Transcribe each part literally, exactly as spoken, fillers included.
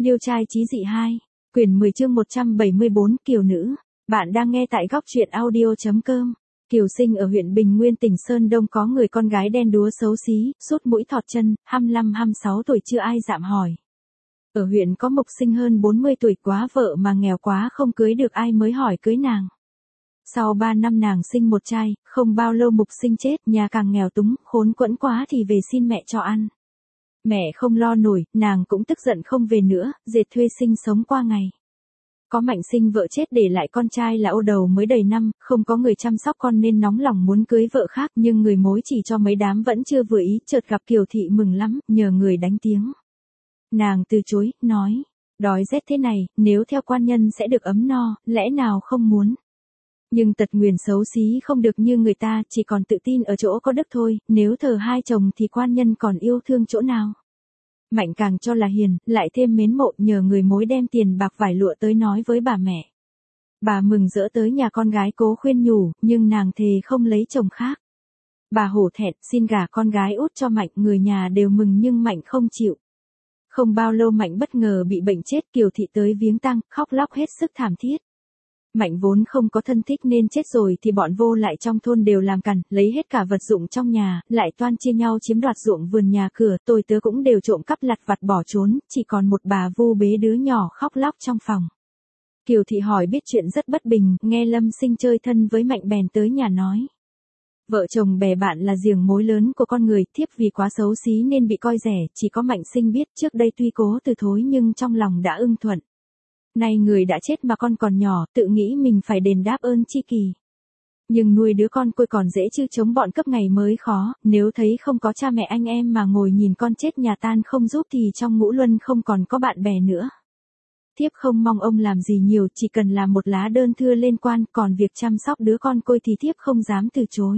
Liêu trai chí dị hai, quyển mười chương một trăm bảy mươi bốn, Kiều nữ. Bạn đang nghe tại góc truyện audio.com. Kiều sinh ở huyện Bình Nguyên tỉnh Sơn Đông có người con gái đen đúa xấu xí, sút mũi thọt chân, hai mươi lăm hai mươi sáu tuổi chưa ai dạm hỏi. Ở huyện có mục sinh hơn bốn mươi tuổi quá vợ mà nghèo quá không cưới được ai mới hỏi cưới nàng. Sau ba năm nàng sinh một trai, không bao lâu mục sinh chết, nhà càng nghèo túng, khốn quẫn quá thì về xin mẹ cho ăn. Mẹ không lo nổi, nàng cũng tức giận không về nữa, dệt thuê sinh sống qua ngày. Có Mạnh sinh vợ chết để lại con trai là Ô Đầu mới đầy năm, không có người chăm sóc con nên nóng lòng muốn cưới vợ khác, nhưng người mối chỉ cho mấy đám vẫn chưa vừa ý, chợt gặp Kiều thị mừng lắm, nhờ người đánh tiếng. Nàng từ chối, nói, đói rét thế này, nếu theo quan nhân sẽ được ấm no, lẽ nào không muốn. Nhưng tật nguyền xấu xí không được như người ta, chỉ còn tự tin ở chỗ có đức thôi, nếu thờ hai chồng thì quan nhân còn yêu thương chỗ nào. Mạnh càng cho là hiền, lại thêm mến mộ, nhờ người mối đem tiền bạc vải lụa tới nói với bà mẹ. Bà mừng rỡ tới nhà con gái cố khuyên nhủ, nhưng nàng thề không lấy chồng khác. Bà hổ thẹn, xin gả con gái út cho Mạnh, người nhà đều mừng nhưng Mạnh không chịu. Không bao lâu Mạnh bất ngờ bị bệnh chết, Kiều thị tới viếng tang, khóc lóc hết sức thảm thiết. Mạnh vốn không có thân thích nên chết rồi thì bọn vô lại trong thôn đều làm cằn, lấy hết cả vật dụng trong nhà, lại toan chia nhau chiếm đoạt ruộng vườn nhà cửa, tôi tớ cũng đều trộm cắp lặt vặt bỏ trốn, chỉ còn một bà vu bế đứa nhỏ khóc lóc trong phòng. Kiều thị hỏi biết chuyện rất bất bình, nghe Lâm Sinh chơi thân với Mạnh bèn tới nhà nói. Vợ chồng bè bạn là giềng mối lớn của con người, thiếp vì quá xấu xí nên bị coi rẻ, chỉ có Mạnh Sinh biết trước đây tuy cố từ thối nhưng trong lòng đã ưng thuận. Nay người đã chết mà con còn nhỏ, tự nghĩ mình phải đền đáp ơn chi kỳ. Nhưng nuôi đứa con côi còn dễ chứ chống bọn cấp ngày mới khó, nếu thấy không có cha mẹ anh em mà ngồi nhìn con chết nhà tan không giúp thì trong ngũ luân không còn có bạn bè nữa. Thiếp không mong ông làm gì nhiều, chỉ cần làm một lá đơn thưa lên quan, còn việc chăm sóc đứa con côi thì thiếp không dám từ chối.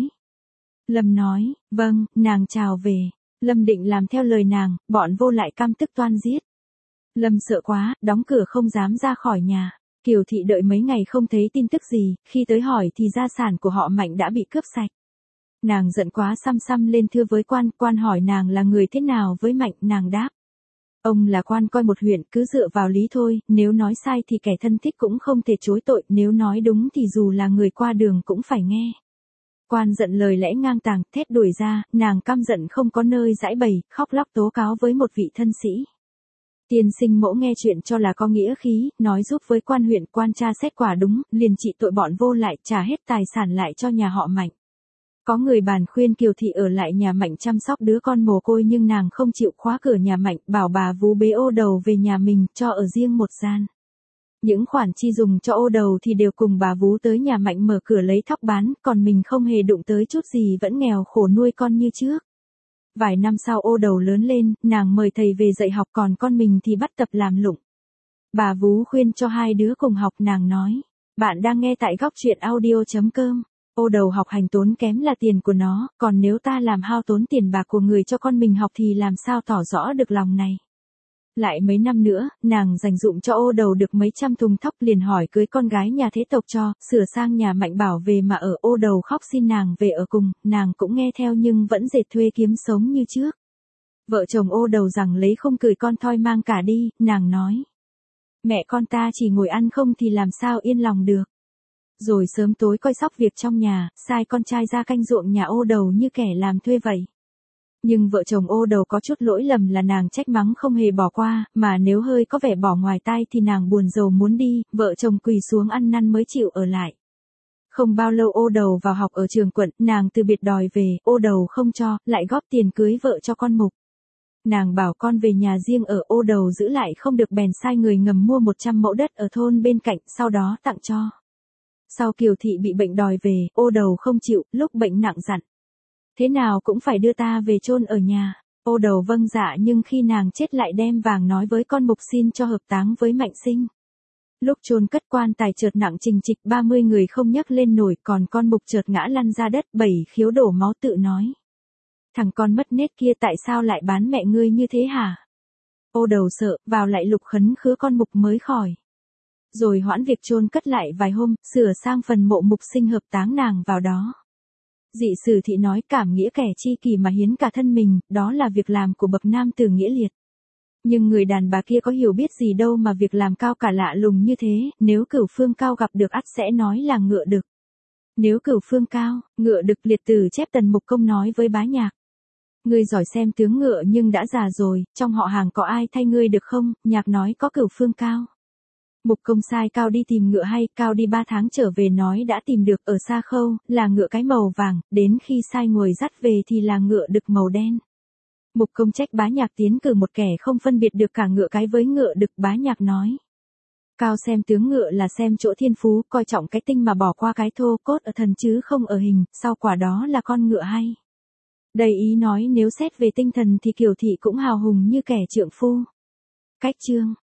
Lâm nói, vâng, nàng chào về. Lâm định làm theo lời nàng, bọn vô lại căm tức toan giết. Lâm sợ quá, đóng cửa không dám ra khỏi nhà. Kiều thị đợi mấy ngày không thấy tin tức gì, khi tới hỏi thì gia sản của họ Mạnh đã bị cướp sạch. Nàng giận quá xăm xăm lên thưa với quan, quan hỏi nàng là người thế nào với Mạnh, nàng đáp. Ông là quan coi một huyện, cứ dựa vào lý thôi, nếu nói sai thì kẻ thân thích cũng không thể chối tội, nếu nói đúng thì dù là người qua đường cũng phải nghe. Quan giận lời lẽ ngang tàng, thét đuổi ra, nàng căm giận không có nơi giải bày, khóc lóc tố cáo với một vị thân sĩ. Tiên sinh mẫu nghe chuyện cho là có nghĩa khí, nói giúp với quan huyện, quan tra xét quả đúng, liền trị tội bọn vô lại, trả hết tài sản lại cho nhà họ Mạnh. Có người bàn khuyên Kiều thị ở lại nhà Mạnh chăm sóc đứa con mồ côi nhưng nàng không chịu, khóa cửa nhà Mạnh, bảo bà vú bế Ô Đầu về nhà mình, cho ở riêng một gian. Những khoản chi dùng cho Ô Đầu thì đều cùng bà vú tới nhà Mạnh mở cửa lấy thóc bán, còn mình không hề đụng tới chút gì, vẫn nghèo khổ nuôi con như trước. Vài năm sau Ô Đầu lớn lên, nàng mời thầy về dạy học, còn con mình thì bắt tập làm lụng. Bà vú khuyên cho hai đứa cùng học, nàng nói. Bạn đang nghe tại góc truyện audio.com. Ô Đầu học hành tốn kém là tiền của nó, còn nếu ta làm hao tốn tiền bạc của người cho con mình học thì làm sao tỏ rõ được lòng này. Lại mấy năm nữa, nàng dành dụm cho Ô Đầu được mấy trăm thùng thóc, liền hỏi cưới con gái nhà thế tộc cho, sửa sang nhà Mạnh bảo về mà ở. Ô Đầu khóc xin nàng về ở cùng, nàng cũng nghe theo nhưng vẫn dệt thuê kiếm sống như trước. Vợ chồng Ô Đầu rằng lấy không cười con thoi mang cả đi, nàng nói. Mẹ con ta chỉ ngồi ăn không thì làm sao yên lòng được. Rồi sớm tối coi sóc việc trong nhà, sai con trai ra canh ruộng nhà Ô Đầu như kẻ làm thuê vậy. Nhưng vợ chồng Ô Đầu có chút lỗi lầm là nàng trách mắng không hề bỏ qua, mà nếu hơi có vẻ bỏ ngoài tai thì nàng buồn rầu muốn đi, vợ chồng quỳ xuống ăn năn mới chịu ở lại. Không bao lâu Ô Đầu vào học ở trường quận, nàng từ biệt đòi về, Ô Đầu không cho, lại góp tiền cưới vợ cho con mục. Nàng bảo con về nhà riêng ở, Ô Đầu giữ lại không được bèn sai người ngầm mua một trăm mẫu đất ở thôn bên cạnh, sau đó tặng cho. Sau Kiều thị bị bệnh đòi về, Ô Đầu không chịu, lúc bệnh nặng dặn. Thế nào cũng phải đưa ta về chôn ở nhà. Ô Đầu vâng dạ, nhưng khi nàng chết lại đem vàng nói với con mục xin cho hợp táng với Mạnh Sinh. Lúc chôn cất quan tài chợt nặng trình trịch, ba mươi người không nhấc lên nổi, còn con mục chợt ngã lăn ra đất, bảy khiếu đổ máu tự nói. Thằng con mất nết kia tại sao lại bán mẹ ngươi như thế hả? Ô Đầu sợ, vào lại lục khấn khứa con mục mới khỏi. Rồi hoãn việc chôn cất lại vài hôm, sửa sang phần mộ mục sinh hợp táng nàng vào đó. Dị sử thị nói cảm nghĩa kẻ chi kỳ mà hiến cả thân mình, đó là việc làm của bậc nam tử nghĩa liệt. Nhưng người đàn bà kia có hiểu biết gì đâu mà việc làm cao cả lạ lùng như thế, nếu Cửu Phương Cao gặp được ắt sẽ nói là ngựa đực. Nếu Cửu Phương Cao, ngựa đực liệt tử chép Tần Mục Công nói với Bá Nhạc. Ngươi giỏi xem tướng ngựa nhưng đã già rồi, trong họ hàng có ai thay ngươi được không? Nhạc nói có Cửu Phương Cao. Mục Công sai Cao đi tìm ngựa hay, Cao đi ba tháng trở về nói đã tìm được ở Sa Khâu, là ngựa cái màu vàng, đến khi sai ngồi dắt về thì là ngựa đực màu đen. Mục Công trách Bá Nhạc tiến cử một kẻ không phân biệt được cả ngựa cái với ngựa đực. Bá Nhạc nói. Cao xem tướng ngựa là xem chỗ thiên phú, coi trọng cái tinh mà bỏ qua cái thô cốt ở thần chứ không ở hình, sau quả đó là con ngựa hay. Đây ý nói nếu xét về tinh thần thì Kiều Thị cũng hào hùng như kẻ trượng phu. Cách chương